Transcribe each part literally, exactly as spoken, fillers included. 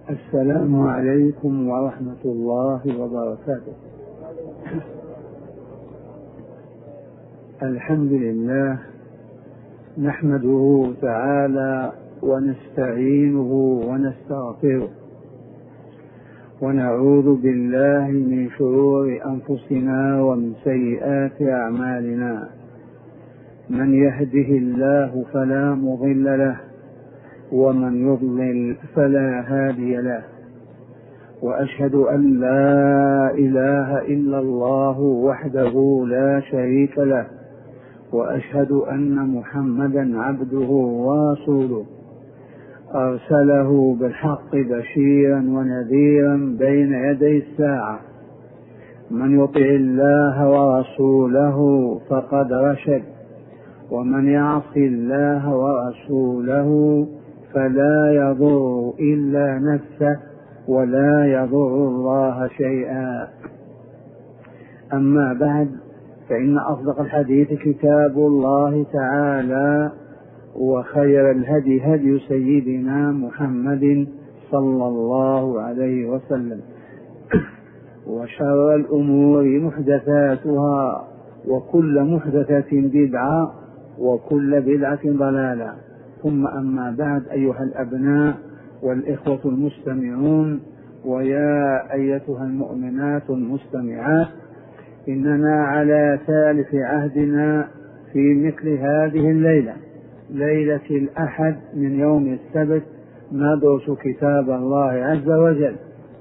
السلام عليكم ورحمة الله وبركاته. الحمد لله نحمده تعالى ونستعينه ونستغفره ونعوذ بالله من شرور أنفسنا ومن سيئات أعمالنا. من يهده الله فلا مضل له ومن يضلل فلا هادي له، وأشهد أن لا إله إلا الله وحده لا شريك له، وأشهد أن محمدا عبده ورسوله أرسله بالحق بشيرا ونذيرا بين يدي الساعة. من يطع الله ورسوله فقد رشد، ومن يعص الله ورسوله فلا يضر إلا نفسه ولا يضر الله شيئا. أما بعد، فإن أصدق الحديث كتاب الله تعالى، وخير الهدي هدي سيدنا محمد صلى الله عليه وسلم، وشر الأمور محدثاتها، وكل محدثة بدعة، وكل بدعة ضلالة. ثم أما بعد، أيها الأبناء والإخوة المستمعون، ويا أيتها المؤمنات المستمعات، إننا على ثالث عهدنا في مثل هذه الليلة، ليلة الأحد من يوم السبت، ندرس كتاب الله عز وجل،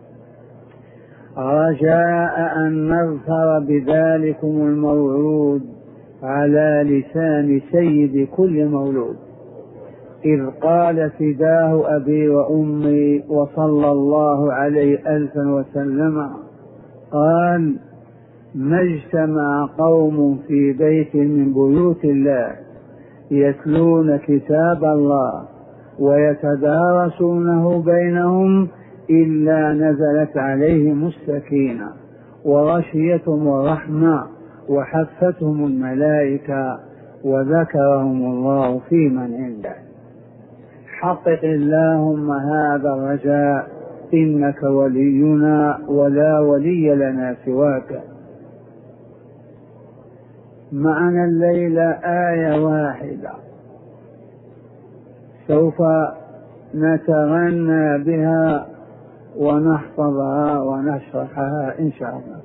رجاء أن نظفر بذلكم الموعود على لسان سيد كل مولود، إذ قال فداه أبي وأمي وصلى الله عليه ألفا وسلم، قال: ما اجتمع قوم في بيت من بيوت الله يتلون كتاب الله ويتدارسونه بينهم إلا نزلت عليهم السكينة وغشيتهم الرحمة وحفتهم الملائكة وذكرهم الله في من عنده. حقق اللهم هذا الرجاء، إنك ولينا ولا ولي لنا سواك. معنا الليلة آية واحدة سوف نتغنى بها ونحفظها ونشرحها إن شاء الله.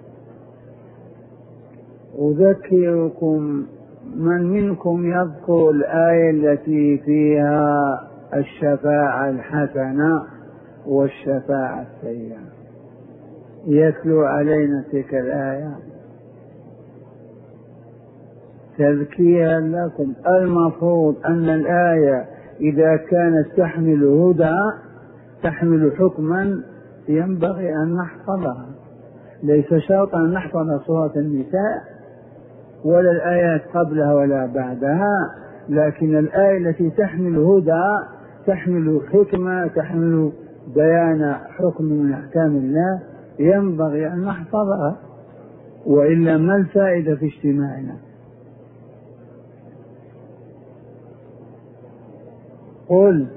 أذكركم، من منكم يذكر الآية التي فيها الشفاعة الحسنة والشفاعة السيئة؟ يتلو علينا تلك الآية تذكيرا لكم. المفروض أن الآية إذا كانت تحمل هدى، تحمل حكما، ينبغي أن نحفظها. ليس شرطا أن نحفظ سورة النساء ولا الآيات قبلها ولا بعدها، لكن الآية التي تحمل هدى، تحمل حكمة، تحمل بيان حكم من أحكام الله، ينبغي أن نحفظها، وإلا ما الفائدة في اجتماعنا؟ قل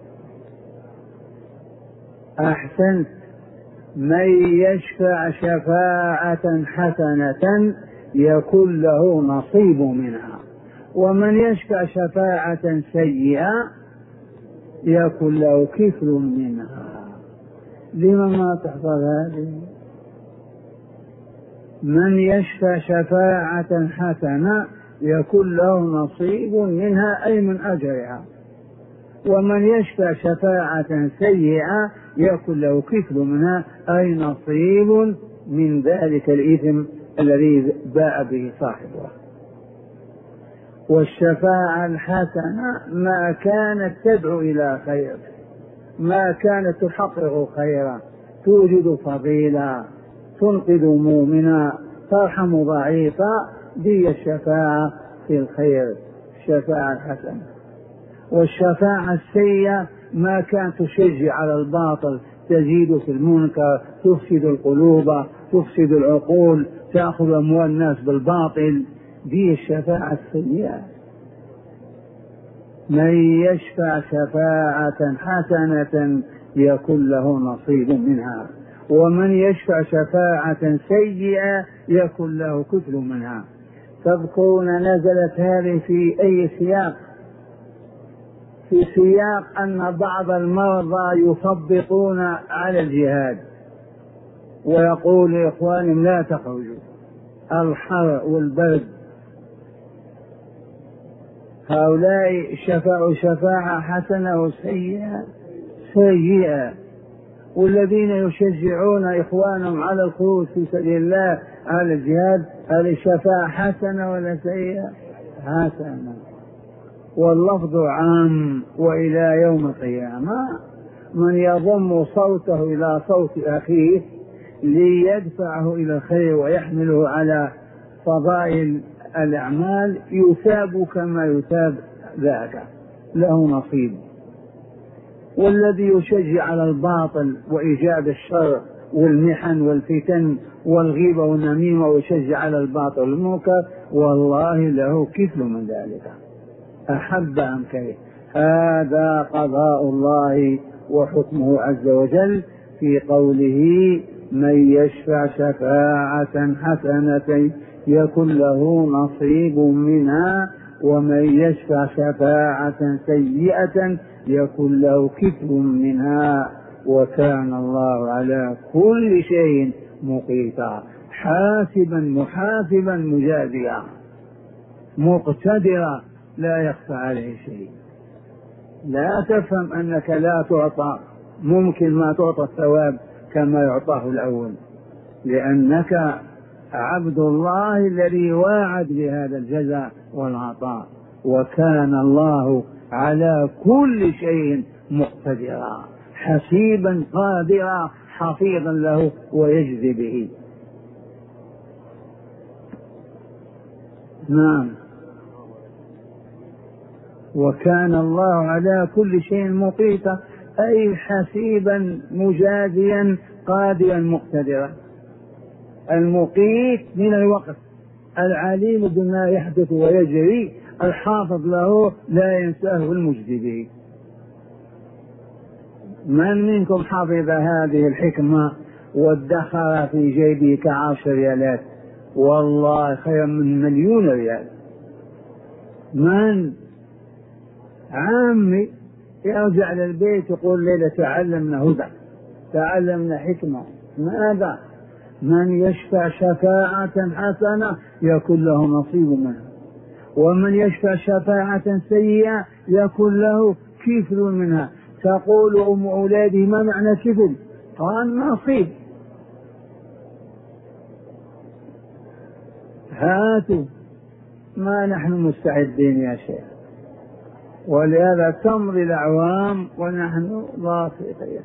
أحسنت. من يشفع شفاعة حسنة يكن له نصيب منها، ومن يشفع شفاعة سيئة يكن له كفل منها. لما ما تحفظ هذه؟ من يشفع شفاعة حسنة يكن له نصيب منها، أي من أجرها، ومن يشفع شفاعة سيئة يكن له كفل منها، أي نصيب من ذلك الإثم الذي باء به صاحبه. والشفاعة الحسنة ما كانت تدعو إلى خير، ما كانت تحقق خيرا، توجد فضيلة، تنقذ مؤمنا، ترحم ضعيفا، دي الشفاعة في الخير، الشفاعة الحسنة. والشفاعة السيئة ما كانت تشجع على الباطل، تزيد في المنكر، تفسد القلوب، تفسد العقول، تأخذ أموال الناس بالباطل، دي الشفاعة السيئة. من يشفع شفاعة حسنة يكن له نصيب منها، ومن يشفع شفاعة سيئة يكن له كفل منها. تذكرون نزلت هذه في أي سياق؟ في سياق أن بعض المرضى يثبطون على الجهاد ويقول لإخوانهم لا تخرجوا، الحر والبرد. هؤلاء شفعوا شفاعة حسنة وسيئة سيئة، والذين يشجعون إخوانهم على الخروج في سبيل الله على الجهاد هذه شفاعة حسنة ولا سيئة؟ حسنة، واللفظ عام وإلى يوم القيامة. من يضم صوته إلى صوت أخيه ليدفعه إلى الخير ويحمله على فضائل الأعمال يثاب كما يثاب ذاك، له نصيب. والذي يشجع على الباطل وإيجاد الشر والمحن والفتن والغيبة والنميمة ويشجع على الباطل والمنكر والله له كفل من ذلك، أحب أم كره. هذا قضاء الله وحكمه عز وجل في قوله من يشفع شفاعة حسنة يكن له نصيب منها ومن يشفع شفاعة سيئة يكن له كفل منها وكان الله على كل شيء مقيتا، حاسبا محاسبا مجازيا مقتدرا لا يخفى عليه شيء. لا تفهم أنك لا تعطى، ممكن ما تعطى الثواب كما يعطاه الأول، لأنك عبد الله الذي واعد بهذا الجزاء والعطاء، وكان الله على كل شيء مقتدرا حسيبا قادرا حفيظا له ويجزي به. نعم، وكان الله على كل شيء مقيتا أي حسيبا مجازيا قادرا مقتدرا. المقيت من الوقت، العليم بما يحدث ويجري، الحافظ له لا ينساه المجزي به. من منكم حفظ هذه الحكمة وادخر في جيبه كعشر ريالات؟ والله خير من مليون ريال. من عامي يرجع للبيت يقول ليلة تعلمنا هدى، تعلمنا حكمة. ماذا؟ من يشفع شفاعة حسنة يكن له نصيب منها ومن يشفع شفاعة سيئة يكن له كفل منها. تقول أم أولاده ما معنى كفل؟ قال نصيب. هاتوا، ما نحن مستعدين يا شيخ، ولهذا تمضي الأعوام ونحن ضاصين.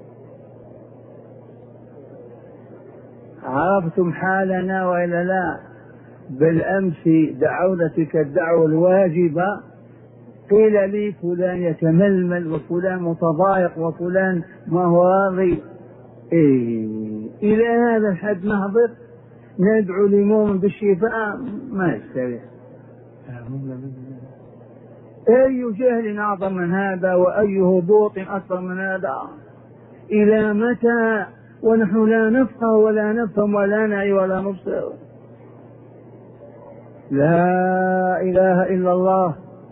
عرفتم حالنا وإلا لا؟ بالأمس دعونا تلك الدعوة الواجبة، قيل لي فلان يتململ وفلان متضايق وفلان ما هو راضي. إيه إلى هذا الحد نهبط ندعو لمؤمن بالشفاء؟ ما يستريح. أي جهل أعظم من هذا وأي هبوط أكثر من هذا؟ إلى متى ونحن لا نفقه ولا نفهم ولا نعي ولا نبصر؟ لا إله إلا الله.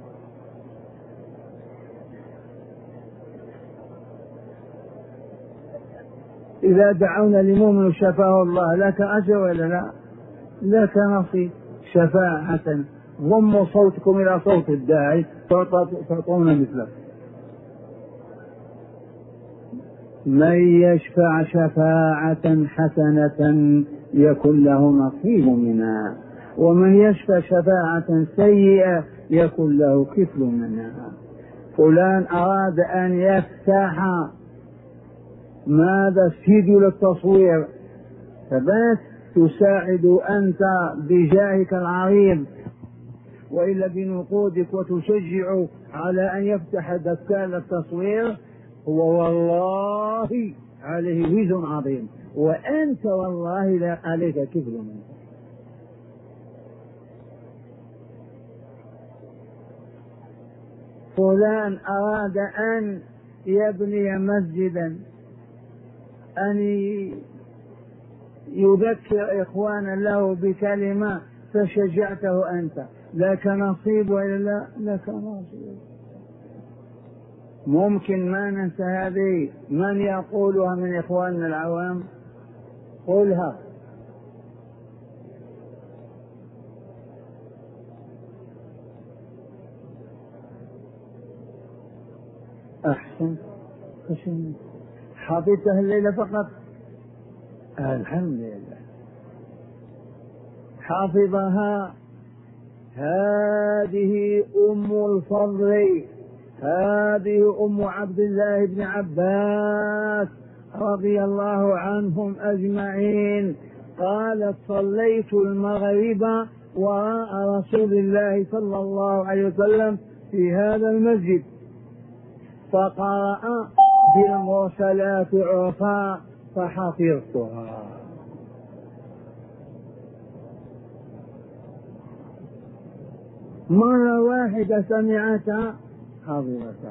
إذا دعونا لمؤمن شفاه الله لك أجر ولا لا؟ لك نصيب. شفاعة ضموا صوتكم إلى صوت الداعي تعطون مثله. من يشفع شفاعة حسنة يكن له نصيب منها ومن يشفع شفاعة سيئة يكن له كفل منها. فلان أراد أن يفتح ماذا استديو للتصوير، فبات تساعد أنت بجاهك العريض وإلا بنقودك وتشجع على أن يفتح دكان التصوير، هو والله عليه وزن عظيم وأنت والله لا عليك كفل منه. فلان أراد أن يبني مسجدا، أن يذكر إخوانا له بكلمة فشجعته أنت، لك نصيب وإلا لك نصيب. ممكن ما ننسى هذه. من يقولها من إخواننا العوام؟ قلها. أحسن. حفظتها الليلة فقط؟ الحمد لله. حفظها. هذه أم الفضل، هذه أم عبد الله بن عباس رضي الله عنهم أجمعين، قالت: صليت المغرب وراء رسول الله صلى الله عليه وسلم في هذا المسجد، فقرأ بالمرسلات عرفا فحفظتها. مرة واحدة سمعتها حفظتها.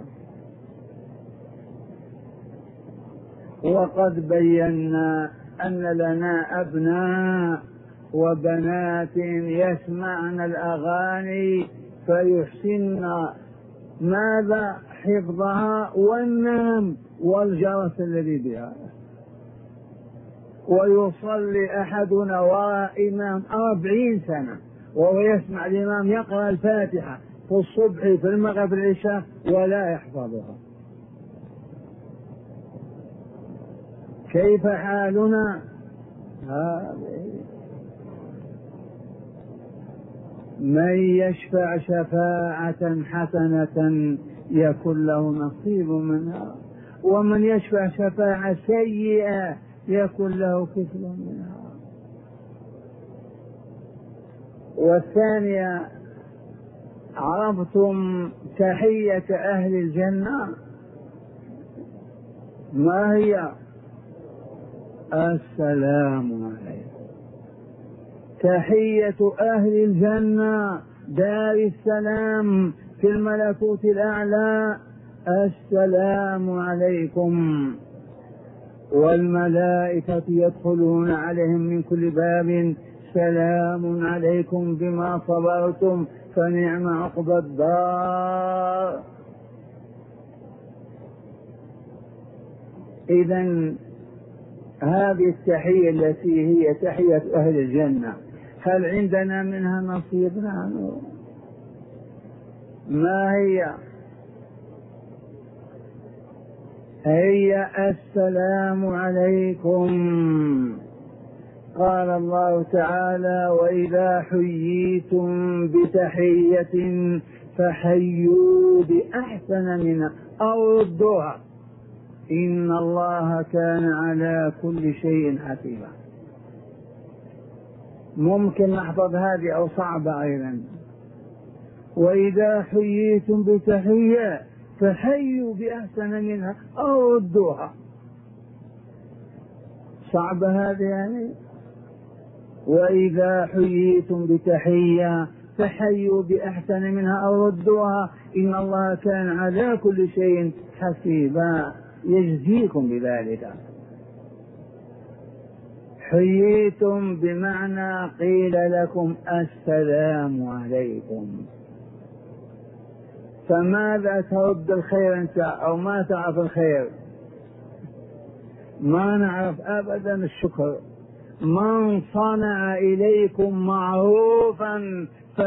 وقد بينا أن لنا أبناء وبنات يسمعن الأغاني فيحسن ماذا؟ حفظها والنام والجرس الذي بها. ويصلي أحدنا وراء إمام أربعين سنة وهو يسمع الإمام يقرأ الفاتحة في الصبح في المغرب في العشاء ولا يحفظها. كيف حالنا؟ من يشفع شفاعة حسنة يكن له نصيب منها، ومن يشفع شفاعة سيئة يكن له كفل منها. والثانية: عرفتم تحية أهل الجنة؟ ما هي؟ السلام عليكم. تحية أهل الجنة دار السلام في الملكوت الأعلى: السلام عليكم. والملائكة يدخلون عليهم من كل باب: سلام عليكم بما صبرتم فنعم عقبى الدار. إذن هذه التحية التي هي تحية أهل الجنة هل عندنا منها نصيب؟ نعم. ما هي؟ هي السلام عليكم. قال الله تعالى: وإذا حييتم بتحية فحيوا بأحسن منها أو ردوها إن الله كان على كل شيء حسيبا. ممكن نحفظ هذه أو صعبة أيضا؟ وإذا حييتم بتحية فحيوا بأحسن منها أو ردوها. صعبة هذه يعني. وإذا حييتم بتحية فحيوا بأحسن منها أو ردوها إن الله كان على كل شيء حسيبا يجزيكم بذلك. حييتم بمعنى قيل لكم السلام عليكم، فماذا ترد الخير أنت أو ما تعرف الخير؟ ما نعرف أبدا الشكر. من صنع إليكم معروفا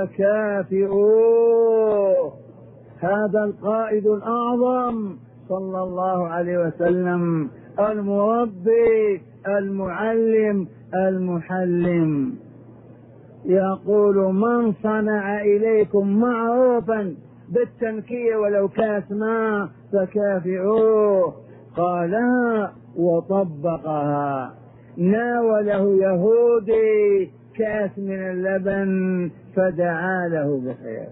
فكافئوه. هذا القائد الأعظم صلى الله عليه وسلم، المربي المعلم المحلم، يقول: من صنع إليكم معروفا بالتنكير ولو كاس ماء فكافئوه. قالها وطبقها. ناوله يهودي كاس من اللبن فدعا له بخير.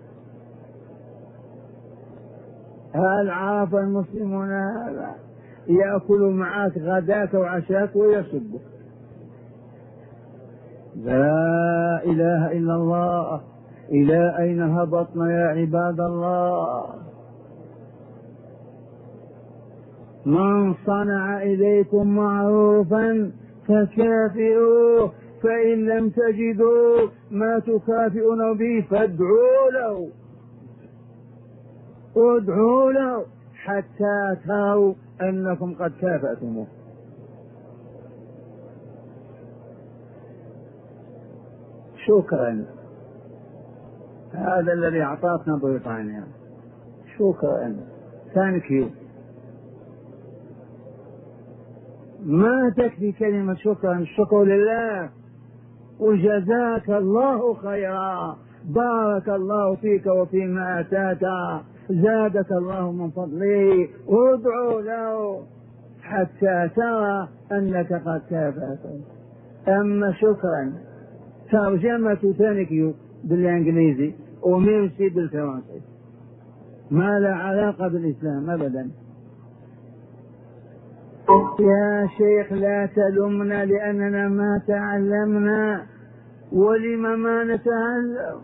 هل عرف المسلمون هذا؟ يأكل معك غداك وعشاك ويسبك. لا إله إلا الله. إلى أين هبطنا يا عباد الله؟ من صنع إليكم معروفا فكافئوه، فإن لم تجدوا ما تكافئون به فادعوا له ادعوا له حتى تروا أنكم قد كافأتموه. شكرا، هذا الذي أعطتنا بريطانيا. شكرا، ثانك يو. ما تكفي كلمة شكرا، الشكر لله وجزاك الله خيرا، بارك الله فيك وفيما آتاك، زادك الله من فضله، ادعو له حتى ترى أنك قد كافأت. أما شكرا ترجمة ثانك يو بالإنجليزي وميرسي بالفرنسي، ما لا علاقة بالإسلام أبدا. يا شيخ لا تلمنا لأننا ما تعلمنا، ولم ما نتعلم؟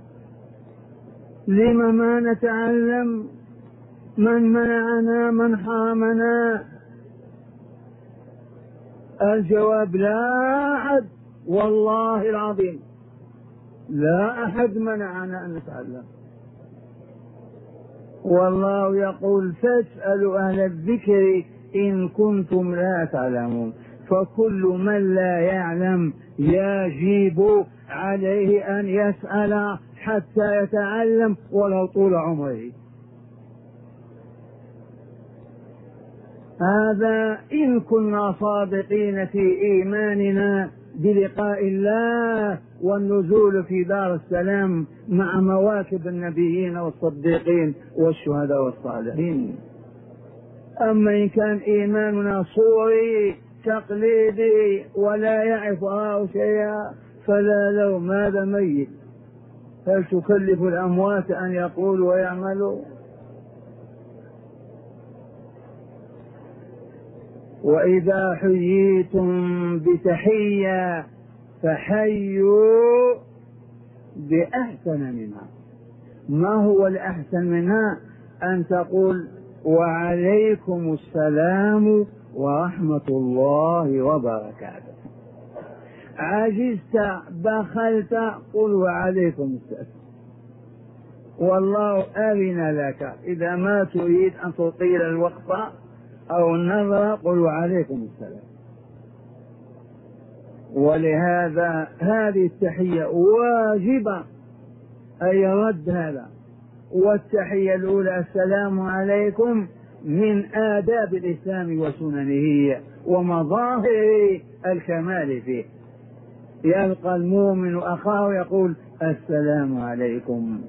لم ما نتعلم؟ من منعنا؟ من حرمنا؟ الجواب لا أحد، والله العظيم لا أحد منعنا أن نتعلم. والله يقول فاسألوا أهل الذكر إن كنتم لا تعلمون، فكل من لا يعلم يجب عليه أن يسأل حتى يتعلم ولو طول عمره. هذا إن كنا صادقين في إيماننا بلقاء الله والنزول في دار السلام مع مواكب النبيين والصديقين والشهداء والصالحين. أما إن كان إيماننا صوري تقليدي ولا يعرف آه شيئا فلا لوم، هذا ميت. هل تكلف الأموات أن يقولوا ويعملوا؟ وإذا حييتم بتحية فحيوا بأحسن منها. ما هو الأحسن منها؟ أن تقول وعليكم السلام ورحمة الله وبركاته. عجزت بخلت قل وعليكم السلام، والله أذن لك. إذا ما تريد أن تطيل الوقت أو النظر قل وعليكم السلام. ولهذا هذه التحية واجبة أي رد هذا. والتحية الأولى السلام عليكم من آداب الإسلام وسننه ومظاهر الكمال فيه. يلقى المؤمن أخاه يقول السلام عليكم.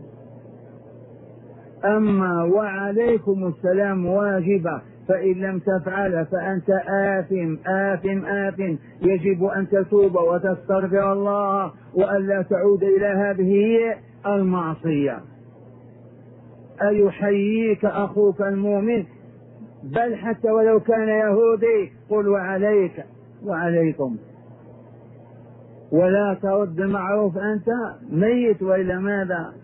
أما وعليكم السلام واجبة، فإن لم تفعل فأنت آثم آثم آثم، يجب أن تتوب وتستغفر الله وألا تعود إلى هذه المعصية. أيحييك أخوك المؤمن، بل حتى ولو كان يهودي قل وعليك وعليكم، ولا ترد المعروف أنت ميت وإلى ماذا.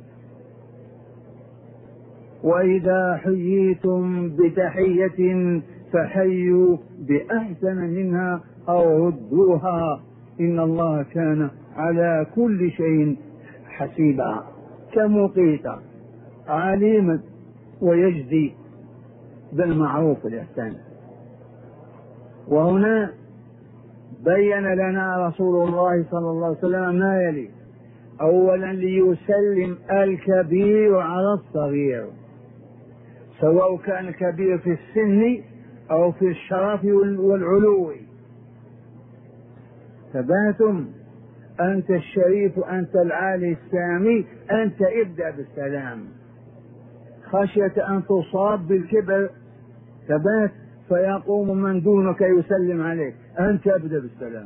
وإذا حييتم بتحية فحيوا بأحسن منها أو ردوها إن الله كان على كل شيء حسيبا. كمقيت عليما ويجزي بالمعروف والإحسان. وهنا بين لنا رسول الله صلى الله عليه وسلم ما يلي: أولا ليسلم الكبير على الصغير، سواء كان الكبير في السن أو في الشرف والعلو. ثباتم أنت الشريف أنت العالي السامي، أنت ابدأ بالسلام. خشية أن تصاب بالكبر ثبات فيقوم من دونك يسلم عليك، أنت ابدأ بالسلام.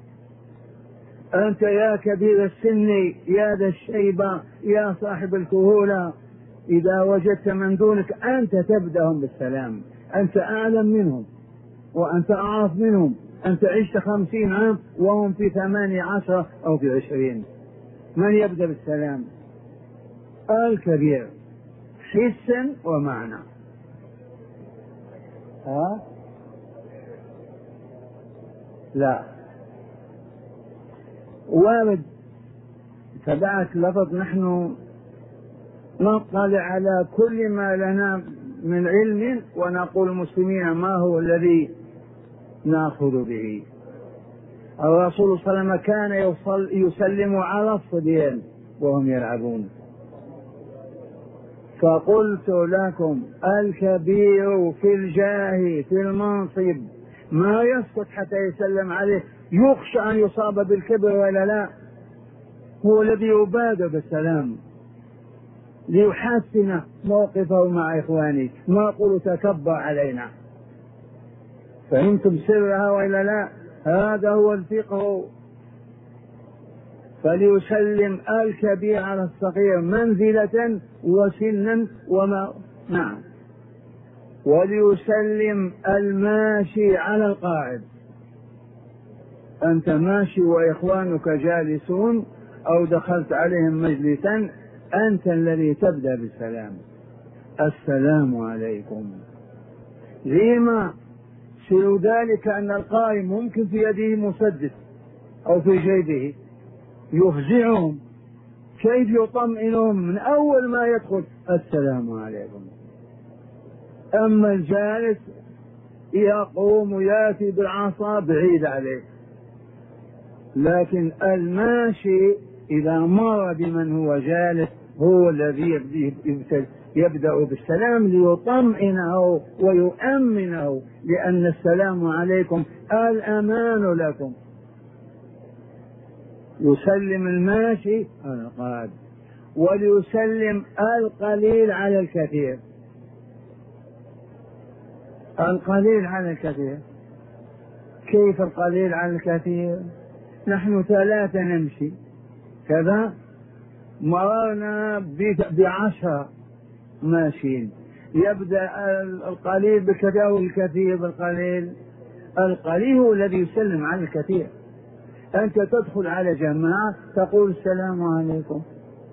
أنت يا كبير السن يا ذا الشيبة يا صاحب الكهولة، إذا وجدت من دونك أنت تبدأهم بالسلام. أنت أعلم منهم وأنت أعرف منهم، أنت عشت خمسين عام وهم في ثمانية عشر أو في عشرين. من يبدأ بالسلام؟ الكبير حسا ومعنى. ها؟ لا، وارد تبعت لفظ نحن نطلع على كل ما لنا من علم ونقول المسلمين ما هو الذي نأخذ به. الرسول صلى الله عليه وسلم كان يصل يسلم على الصبيان وهم يلعبون. فقلت لكم الكبير في الجاه في المنصب ما يسكت حتى يسلم عليه، يخشى أن يصاب بالكبر ولا لا، هو الذي يبادر بالسلام ليحسن موقفه مع إخوانه، ما أقول تكبر علينا. فهمتم سرها ولا لا؟ هذا هو الفقه. فليسلم الكبير على الصغير منزلة وسنا وما نعم، وليسلم الماشي على القاعد. أنت ماشي وإخوانك جالسون أو دخلت عليهم مجلسا، أنت الذي تبدأ بالسلام، السلام عليكم. لما سر ذلك أن القائم ممكن في يده مسدس أو في جيبه يفزعهم، كيف يطمئنهم من أول ما يدخل السلام عليكم. أما الجالس يقوم يأتي بالعصا بعيد عليه، لكن الماشي إذا مر بمن هو جالس هو الذي يبدأ بالسلام ليطمئنه ويؤمنه، لأن السلام عليكم الأمان لكم. يسلم الماشي على القاعد، وليسلم القليل على الكثير. القليل على الكثير، كيف القليل على الكثير؟ نحن ثلاثة نمشي كذا، مررنا بعشرة ماشيين، يبدأ القليل بكذا والكثير بالقليل. القليل هو الذي يسلم على الكثير. أنت تدخل على جماعة تقول السلام عليكم.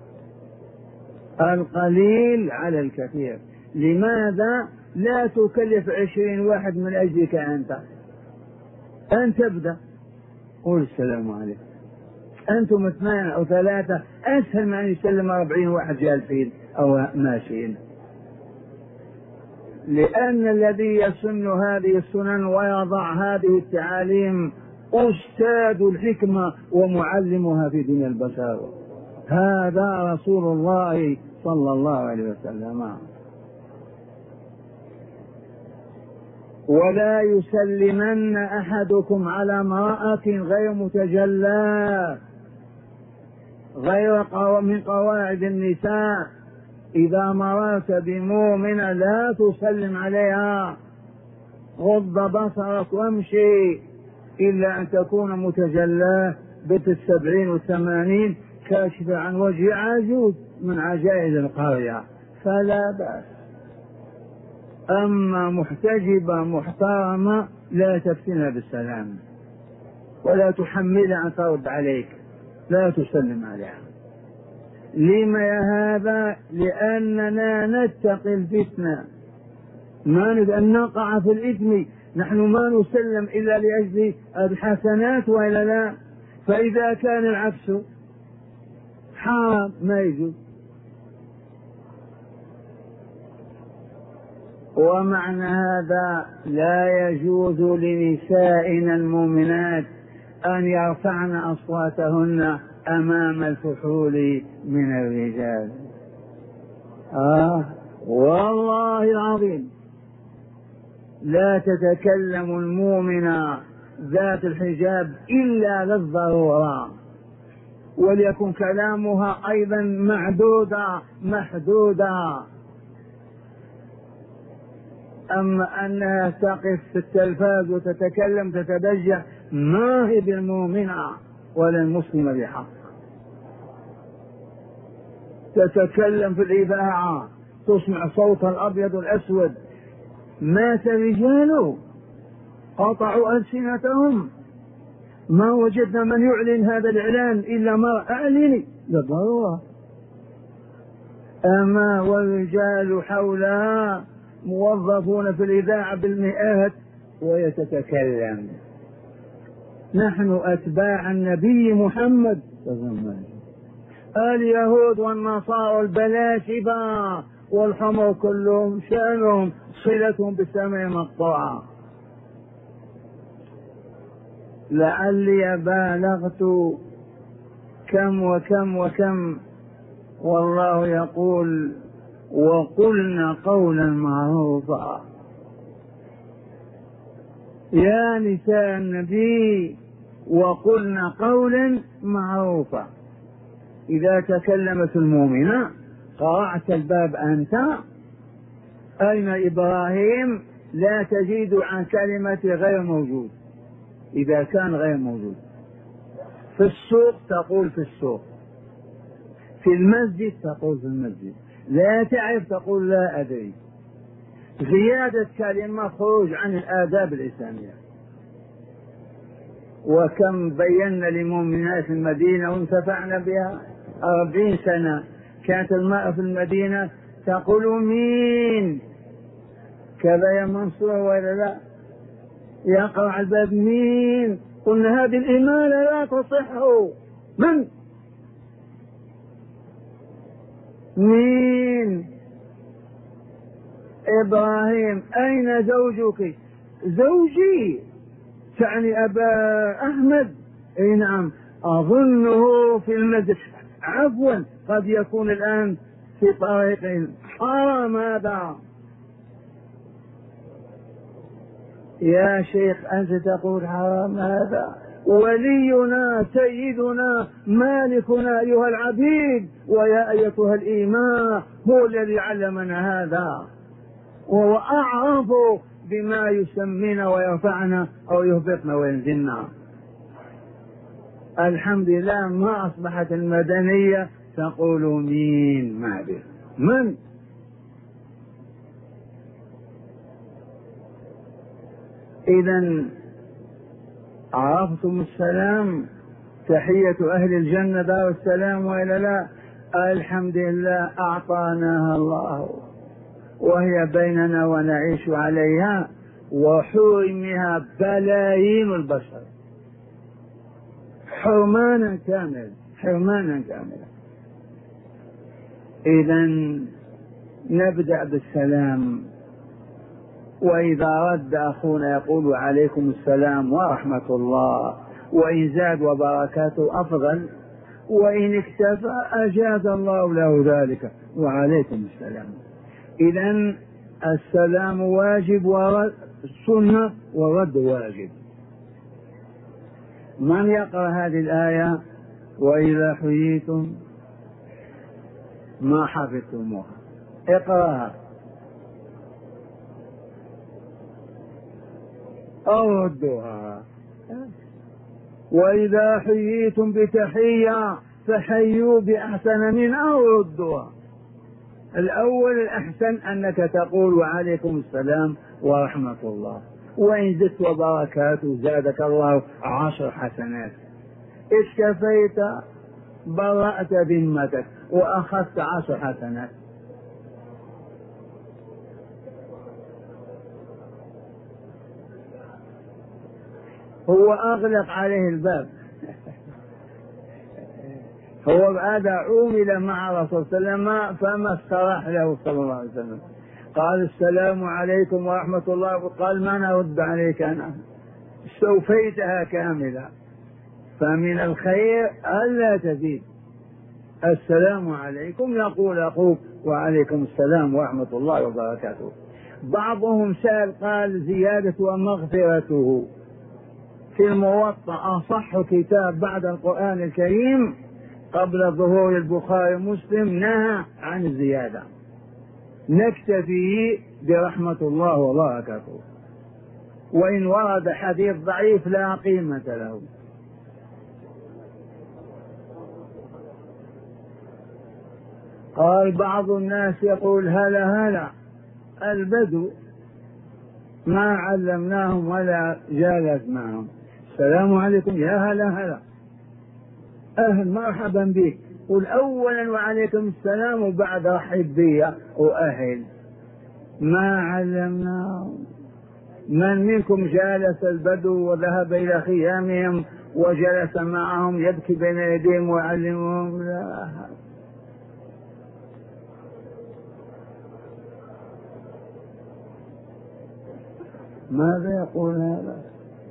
القليل على الكثير. لماذا لا تكلف عشرين واحد من أجلك أنت؟ أنت تبدأ قول السلام عليكم. أنتم اثنين أو ثلاثة أسهل من أن يسلم أربعين واحد جالسين أو ماشيين، لأن الذي يسن هذه السنن ويضع هذه التعاليم أستاذ الحكمة ومعلمها في دين البشر، هذا رسول الله صلى الله عليه وسلم. ولا يسلمن أحدكم على امرأة غير متجلى، غير من قواعد النساء. إذا مررت بمؤمنة لا تسلم عليها، غض بصرك وامشي، إلا أن تكون متجلاه بنت السبعين والثمانين كاشفة عن وجه عجوز من عجائز القرية فلا بأس. أما محتجبة محترمة لا تفتنها بالسلام ولا تحملها أن ترد عليك، لا تسلم عليها. لما يا هذا؟ لأننا نتقي الفتنة، ما نريد أن نقع في الإثم. نحن ما نسلم إلا لأجل الحسنات وإلا لا. فإذا كان العكس حرام ما يجوز. ومعنى هذا لا يجوز لنسائنا المؤمنات أن يرفعن أصواتهن أمام الفحول من الرجال. آه والله العظيم لا تتكلم المؤمنة ذات الحجاب إلا للضرورة، وليكن كلامها أيضا معدودا محدودا. أما أنها تقف في التلفاز وتتكلم تتبجح ما هي بالمؤمنة ولا المسلمة بحق. تتكلم في الإذاعة تسمع صوت الأبيض والأسود. مات الرجال قطعوا ألسنتهم، ما وجدنا من يعلن هذا الإعلان إلا ما أعلني للضرورة. أما والرجال حولها موظفون في الإذاعة بالمئات ويتكلم. نحن أتباع النبي محمد. اليهود والنصارى البلاشبة والحمر كلهم شأنهم صلتهم بالسماء مقطوعة. لعلي بالغت كم وكم وكم، والله يقول وقلنا قولا معروفا. يا نساء النبي وقلنا قولا معروفا. إذا تكلمت المؤمنة قرعت الباب أنت، أين إبراهيم؟ لا تزيد عن كلمة غير موجود. إذا كان غير موجود في السوق تقول في السوق، في المسجد تقول في المسجد، لا تعرف تقول لا أدري. زيادة كلمة خروج عن الآداب الإسلامية. وكم بينا لمؤمنات المدينة وانتفعنا بها أربعين سنة. كانت المرأة في المدينة تقول مين كذا يا منصور ولا لا، يقرع الباب مين، قلنا هذه الإمالة لا تصح. من مين؟ إبراهيم. أين زوجك؟ زوجي تعني أبا أحمد. أي نعم أظنه في المسجد. عفوا قد يكون الآن في طريق. حرام هذا يا شيخ، أنت تقول حرام هذا. ولينا سيدنا مالكنا أيها العبيد ويا أيتها الإيماء هو الذي علمنا هذا، وهو أعرف بما يسمينا ويرفعنا أو يهبطنا وينزلنا. الحمد لله ما أصبحت المدنية تقول مين ما به من. إذا عرفتم السلام، تحية أهل الجنة دار السلام وإلا لا؟ الحمد لله أعطاناها الله وهي بيننا ونعيش عليها، وحرمها بلايين البشر حرمانا كاملا حرمانا كاملا. إذا نبدأ بالسلام. وإذا رد أخونا يقول عليكم السلام ورحمة الله، وإن زاد وبركاته أفضل، وإن اكتفى أجاز الله له ذلك وعليكم السلام. إذن السلام واجب ورد سنة ورد واجب. من يقرأ هذه الآية؟ وإذا حييتم ما حفظتموها اقرأها أو ردوها. وإذا حييتم بتحية فحيوا بأحسن من أو ردوها. الأول الأحسن أنك تقول وعليكم السلام ورحمة الله، وإن زدت وبركاته زادك الله عشر حسنات. اشتفيت برأت ذمتك وأخذت عشر حسنات. هو أغلق عليه الباب. هو هذا عومل مع رسول الله صلى الله عليه وسلم فما استراح له صلى الله عليه وسلم. قال السلام عليكم ورحمة الله، قال ما نرد عليك أنا، استوفيتها كاملة. فمن الخير ألا تزيد. السلام عليكم يقول أخوك وعليكم السلام ورحمة الله وبركاته. بعضهم سأل قال زيادة ومغفرته. في الموطأ أصح كتاب بعد القرآن الكريم قبل ظهور البخاري ومسلم نهى عن الزيادة، نكتفي برحمة الله وبركاته، وإن ورد حديث ضعيف لا قيمة له. قال بعض الناس يقول هلا هلا، البدو ما علمناهم ولا جالس معهم. السلام عليكم يا هلا هلا، أهل مرحبا بك، قل أولا وعليكم السلام وبعد رحب بي وأهل. ما علمناه. من منكم جالس البدو وذهب إلى خيامهم وجلس معهم يبكي بين يديهم ويعلمهم؟ لا. ماذا يقول هذا؟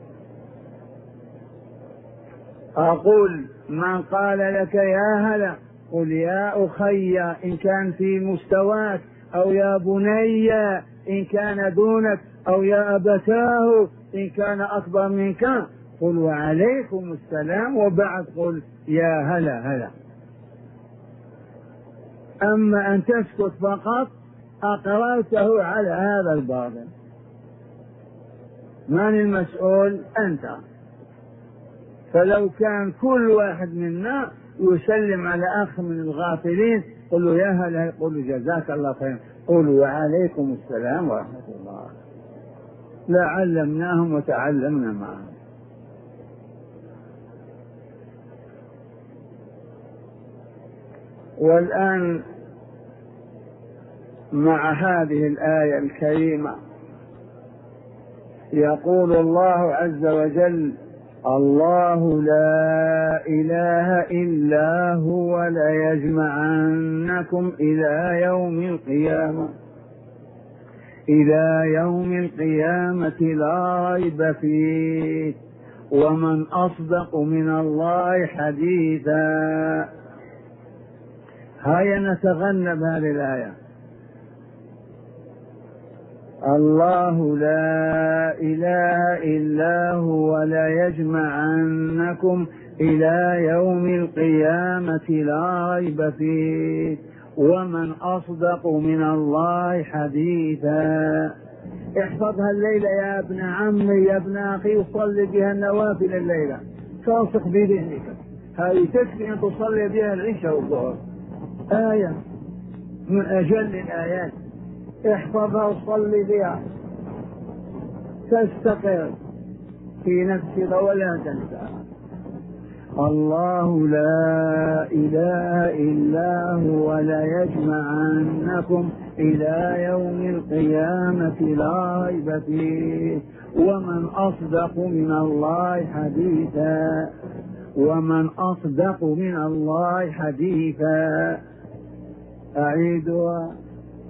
أقول من قال لك يا هلا قل يا أخي إن كان في مستواك، أو يا بني إن كان دونك، أو يا أبتاه إن كان أكبر منك، قل وعليكم السلام، وبعد قل يا هلا هلا. أما أن تسكت فقط أقررته على هذا الباطل. من المسؤول؟ أنت. فلو كان كل واحد منا يسلم على أخ من الغافلين قل له يا هلا، قل له جزاك الله خيرا، قل وعليكم السلام ورحمة الله، لعلمناهم وتعلمنا معهم. والآن مع هذه الآية الكريمة يقول الله عز وجل: الله لا إله إلا هو ليجمعنكم إلى يوم القيامة إلى يوم القيامة لا ريب فيه ومن أصدق من الله حديثا. هيا نتغنى بهذه الآية: الله لا إله إلا هو ليجمعنكم إلى يوم القيامة لا ريب فيه ومن أصدق من الله حديثا. احفظها الليلة يا ابن عمي يا ابن أخي، وصلي بها النوافل الليلة، تلصق بذهنك. هذه تكفي أن تصلي بها العشاء والظهر. آية من أجل الآيات، احفظها وصلي بها تستقر في نفسك ولا تنسى. الله لا إله إلا هو ليجمعنكم إلى يوم القيامة لا ريب فيه ومن أصدق من الله حديثا ومن أصدق من الله حديثا. أعيدها: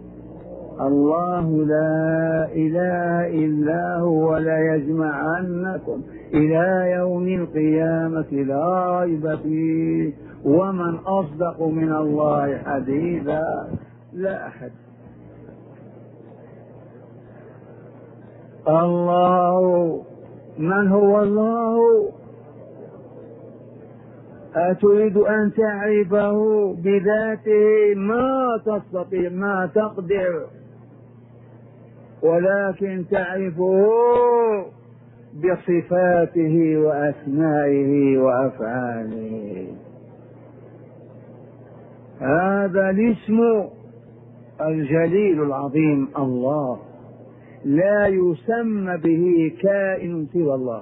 الله لا إله إلا هو ليجمعنكم إلى يوم القيامة لا ريب فيه ومن أصدق من الله حديثا. لا أحد. الله، من هو الله؟ أتريد أن تعرفه بذاته؟ ما تستطيع، ما تقدر، ولكن تعرفه بصفاته وأسمائه وأفعاله. هذا الاسم الجليل العظيم الله، لا يسمى به كائن سوى الله.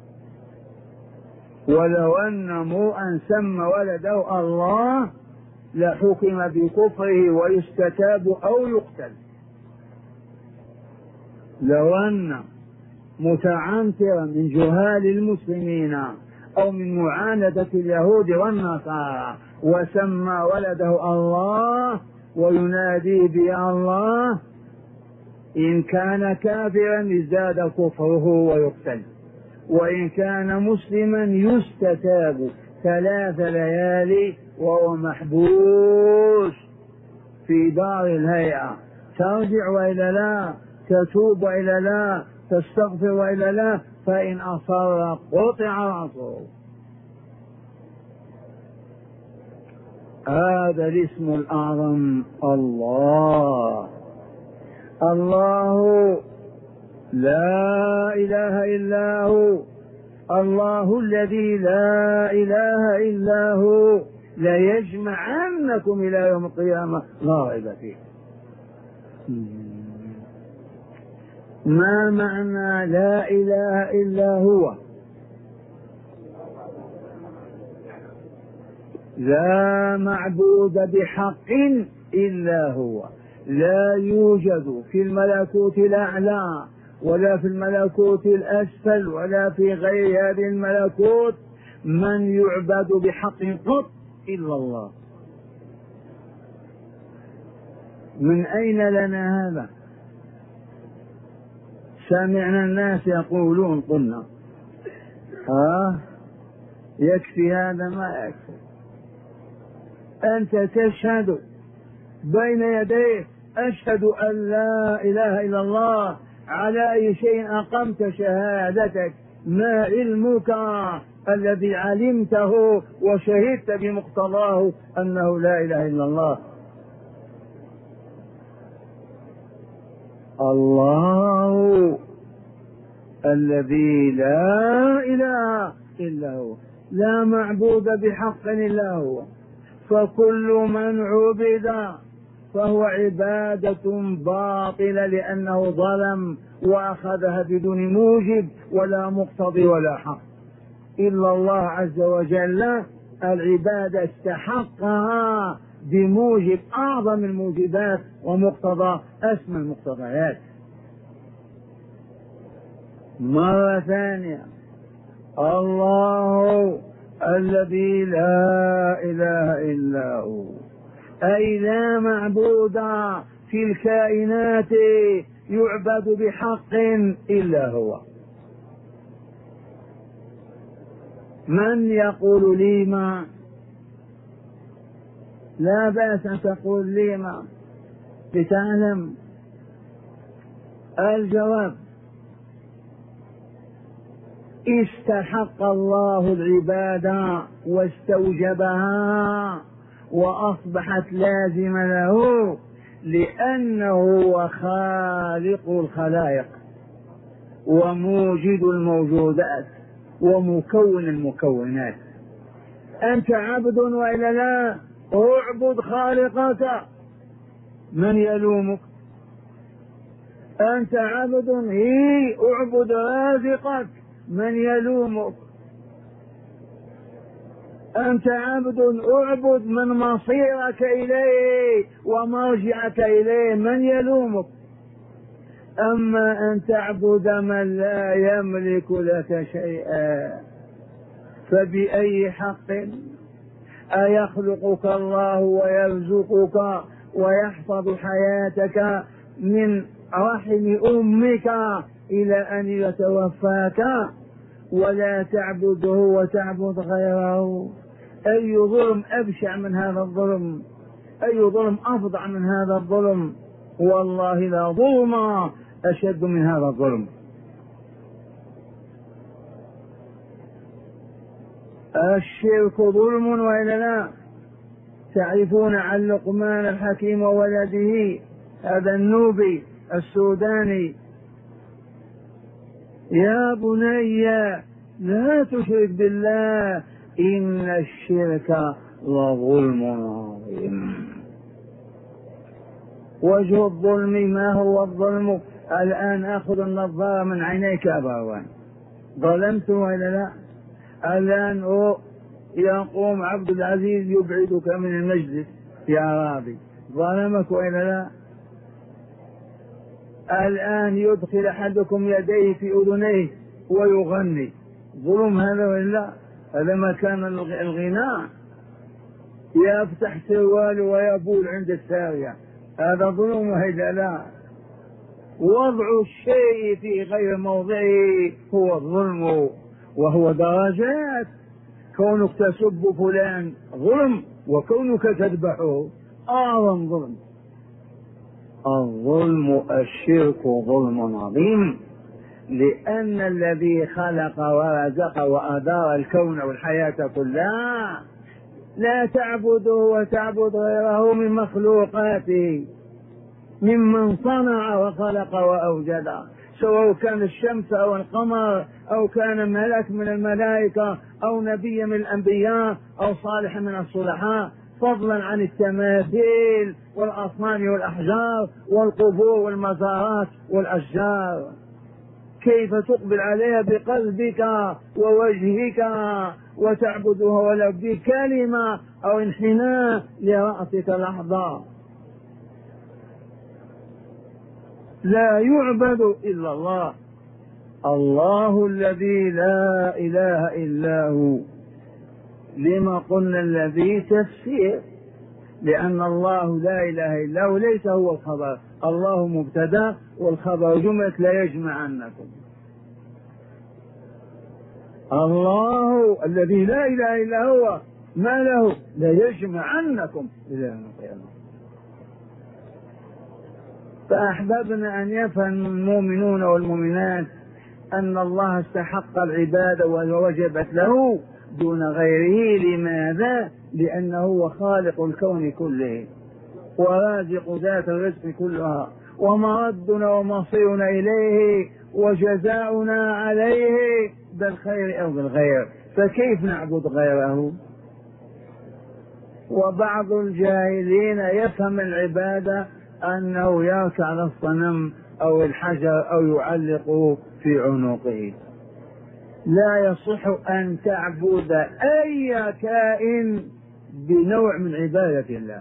ولو أن امرؤا سمى ولده الله لحكم بكفره ويستتاب أو يقتل. لو أن متعنترا من جهال المسلمين أو من معاندة اليهود والنصارى وسمى ولده الله وينادي بيا الله، إن كان كافرا ازداد كفره ويقتل، وإن كان مسلما يستتاب ثلاث ليالي وهو محبوس في دار الهيئة. ترجع وإلى لا، تتوب وإلى لا، تستغفر وإلى لا، فإن أصر قطع رأسه. هذا الاسم الأعظم الله. الله لا إله إلا هو، الله الذي لا إله إلا هو ليجمعنكم إلى يوم القيامة لا ريب فيه. ما معنى لا إله إلا هو؟ لا معبود بحق إلا هو، لا يوجد في الملكوت الأعلى ولا في الملكوت الأسفل ولا في غير هذه الملكوت من يعبد بحق قط إلا الله. من أين لنا هذا؟ سمعنا الناس يقولون قلنا ها يكفي هذا ما يكفي. أنت تشهد بين يديك أشهد أن لا إله إلا الله، على أي شيء أقمت شهادتك؟ ما علمك الذي علمته وشهدت بمقتضاه أنه لا إله إلا الله؟ الله الذي لا إله إلا هو، لا معبود بحق إلا هو، فكل من عبد فهو عبادة باطلة لأنه ظلم وأخذها بدون موجب ولا مقتضي ولا حق. إلا الله عز وجل العبادة استحقها بموجب أعظم الموجبات ومقتضى أسمى المقتضيات. مرة ثانية، الله الذي لا إله إلا هو، أي لا معبود في الكائنات يعبد بحق إلا هو. من يقول لي ما؟ لا بأس أن تقول لي ما لتعلم الجواب. استحق الله العبادة واستوجبها وأصبحت لازمة له لأنه هو خالق الخلائق وموجد الموجودات ومكون المكونات. أنت عبد وإلا لا؟ اعبد خالقك، من يلومك؟ أنت عبد، هي اعبد رازقك، من يلومك؟ أنت عبد، اعبد من مصيرك إليه ومرجعك إليه، من يلومك؟ أما أن تعبد من لا يملك لك شيئا فبأي حق؟ أيخلقك الله ويرزقك ويحفظ حياتك من رحم أمك إلى أن يتوفاك ولا تعبده وتعبد غيره؟ أي ظلم أبشع من هذا الظلم؟ أي ظلم أفظع من هذا الظلم؟ والله لا ظلم أشد من هذا الظلم. الشرك ظلم وإلا لا؟ تعرفون عن لقمان الحكيم وولده هذا النوبي السوداني: يا بني لا تشرك بالله إن الشرك لظلم عظيم. وجه الظلم ما هو الظلم؟ الآن أخذ النظارة من عينيك أبوان، ظلمت وإلا لا؟ الآن يقوم عبد العزيز يبعدك من المجلس يا راضي، ظلمك وإلا لا؟ الآن يدخل أحدكم يديه في أذنيه ويغني، ظلم هذا وإلا؟ هذا ما كان الغناء. يفتح سروال ويبول عند السارية، هذا ظلم وإلا لا؟ وضع الشيء في غير موضعه هو الظلم، وهو درجات. كونك تسب فلان ظلم، وكونك تذبحه أعظم ظلم. الظلم الشرك ظلم عظيم، لأن الذي خلق ورزق وأدار الكون والحياة كلها لا تعبده وتعبد غيره من مخلوقاته، ممن صنع وخلق وأوجد، سواء كان الشمس أو القمر أو كان ملك من الملائكة أو نبي من الأنبياء أو صالح من الصلحاء، فضلا عن التماثيل والأصنام والأحجار والقبور والمزارات والأشجار. كيف تقبل عليها بقلبك ووجهك وتعبدها ولو بكلمة أو انحناء لرأسك لحظة؟ لا يعبد إلا الله، الله الذي لا إله إلا هو. لما قلنا الذي تفسير؟ لأن الله لا إله إلا هو ليس هو الخبر، الله مبتدأ والخبر جملة لا يجمعنكم. الله الذي لا إله إلا هو ما له؟ لا يجمعنكم إلى يوم القيامة. فأحببنا أن يفهم المؤمنون والمؤمنات أن الله استحق العبادة ووجبت له دون غيره. لماذا؟ لأنه هو خالق الكون كله ورازق ذات الرزق كلها، ومردنا ومصيرنا إليه وجزاؤنا عليه بالخير أو بالغير، فكيف نعبد غيره؟ وبعض الجاهلين يفهم العبادة أنه يركع على الصنم أو الحجر أو يعلق في عنقه. لا يصح أن تعبد أي كائن بنوع من عبادة الله.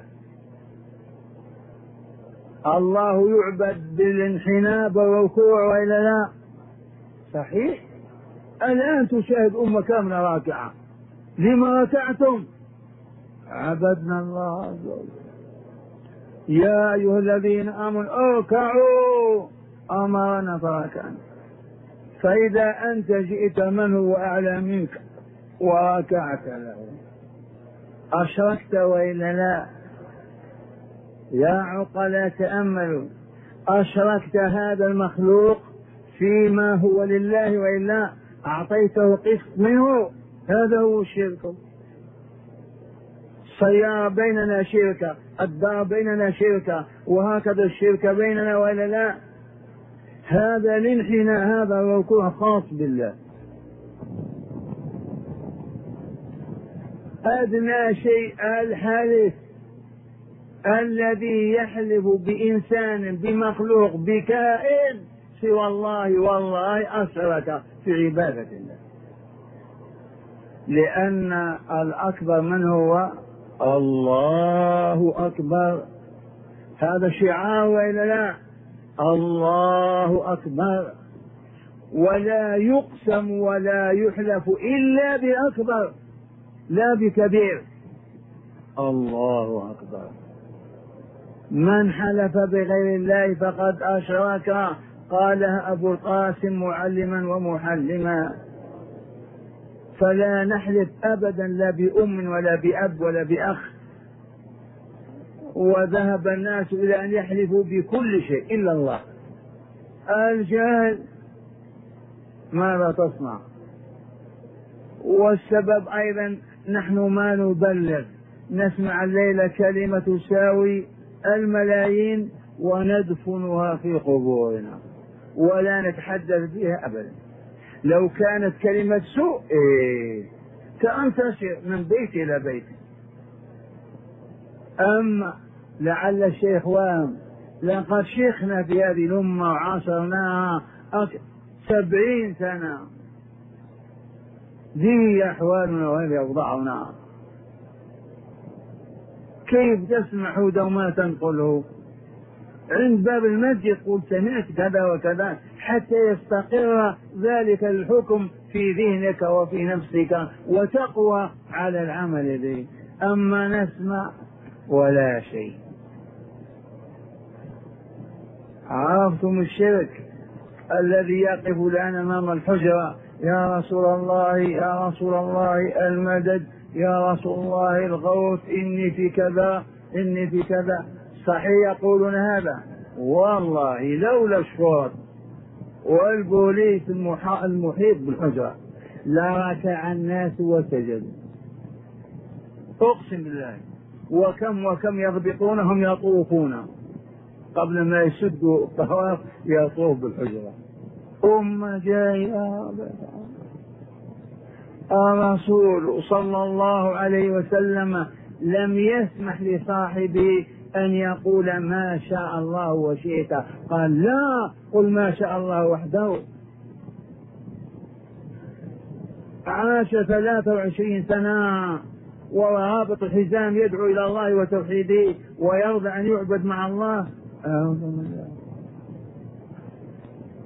الله يعبد بالانحناء والركوع وإلا لا؟ صحيح. الآن تشاهد أمة كاملة راكعة، لما ركعتم؟ عبدنا الله عز وجل. يا أيها الذين آمنوا اركعوا، أمرنا فركعنا. فإذا أنت جئت من هو أعلى منك وركعت له أشركت وإلا لا؟ يا عقلاء تأملوا، أشركت هذا المخلوق فيما هو لله وإلا أعطيته قسط منه؟ هذا هو الشرك. السيارة بيننا شركة، الدار بيننا شركة، وهكذا الشرك بيننا وإلا لا؟ هذا الانحناء، هذا الركوع خاص بالله. أدنى شيء الحلف، الذي يحلف بإنسان بمخلوق بكائن سوى الله والله أشرك في عبادة الله. لأن الأكبر من هو؟ الله أكبر. هذا شعار وإلا لا؟ الله أكبر. ولا يقسم ولا يحلف إلا بأكبر لا بكبير. الله أكبر. من حلف بغير الله فقد أشرك، قالها أبو القاسم معلما ومحلما. فلا نحلف أبدا لا بأم ولا بأب ولا بأخ. وذهب الناس إلى أن يحلفوا بكل شيء إلا الله. الجهل ماذا تصنع؟ والسبب أيضا نحن ما نبلغ، نسمع الليلة كلمة تساوي الملايين وندفنها في قبورنا ولا نتحدث بها أبدا. لو كانت كلمة سوء إيه تنتشر من بيت إلى بيت. أما لعل الشيخ وام لقد شيخنا في هذه الأمة وعاصرناها سبعين سنة، ذي أحوالنا وهذه أوضاعنا. كيف تسمع دوما تنقله عند باب المسجد قل سمعت كذا وكذا حتى يستقر ذلك الحكم في ذهنك وفي نفسك وتقوى على العمل به. أما نسمع ولا شيء. عرفتم الشرك الذي يقف الآن أمام الحجرة؟ يا رسول الله يا رسول الله المدد، يا رسول الله الغوث، إني في كذا إني في كذا. صحيح يقولون هذا، والله لولا الشرط والبوليس المحيط بالحجرة لركع الناس وسجدوا. أقسم بالله. وكم وكم يضبطونهم يطوفون قبل ما يسدوا الطواف يطوف بالحجرة. أم جاية. الرسول صلى الله عليه وسلم لم يسمح لصاحبه أن يقول ما شاء الله وشئت، قال لا قل ما شاء الله وحده. عاش ثلاثة وعشرين سنة ورابط الحزام يدعو إلى الله وتوحيده ويرضى أن يعبد مع الله.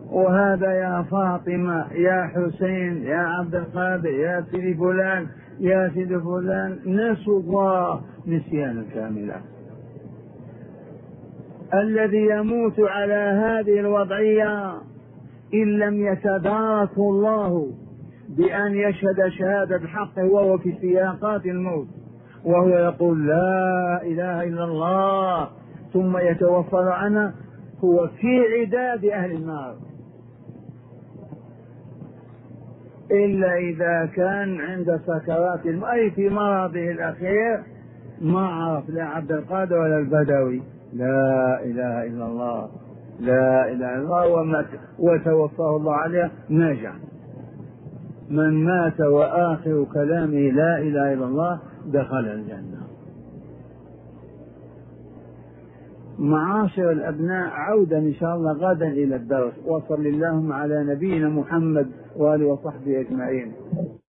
وهذا يا فاطمة يا حسين يا عبد القادر يا سيدي فلان يا سيدي فلان نسوا الله نسيانا كاملا. الذي يموت على هذه الوضعية إن لم يتداركه الله بأن يشهد شهادة الحق وهو في سياقات الموت وهو يقول لا إله إلا الله ثم يتوفر عنه، هو في عداد أهل النار، إلا إذا كان عند سكرات الموت أي في مرضه الأخير ما عرف لا عبد القادر ولا البدوي لا إله إلا الله لا إله إلا الله ومات وتوفاه الله عليه نجا. من مات وآخر كلامه لا إله إلا الله دخل الجنة. معاشر الأبناء، عودا إن شاء الله غدا إلى الدرس، وصل اللهم على نبينا محمد وآله وصحبه أجمعين.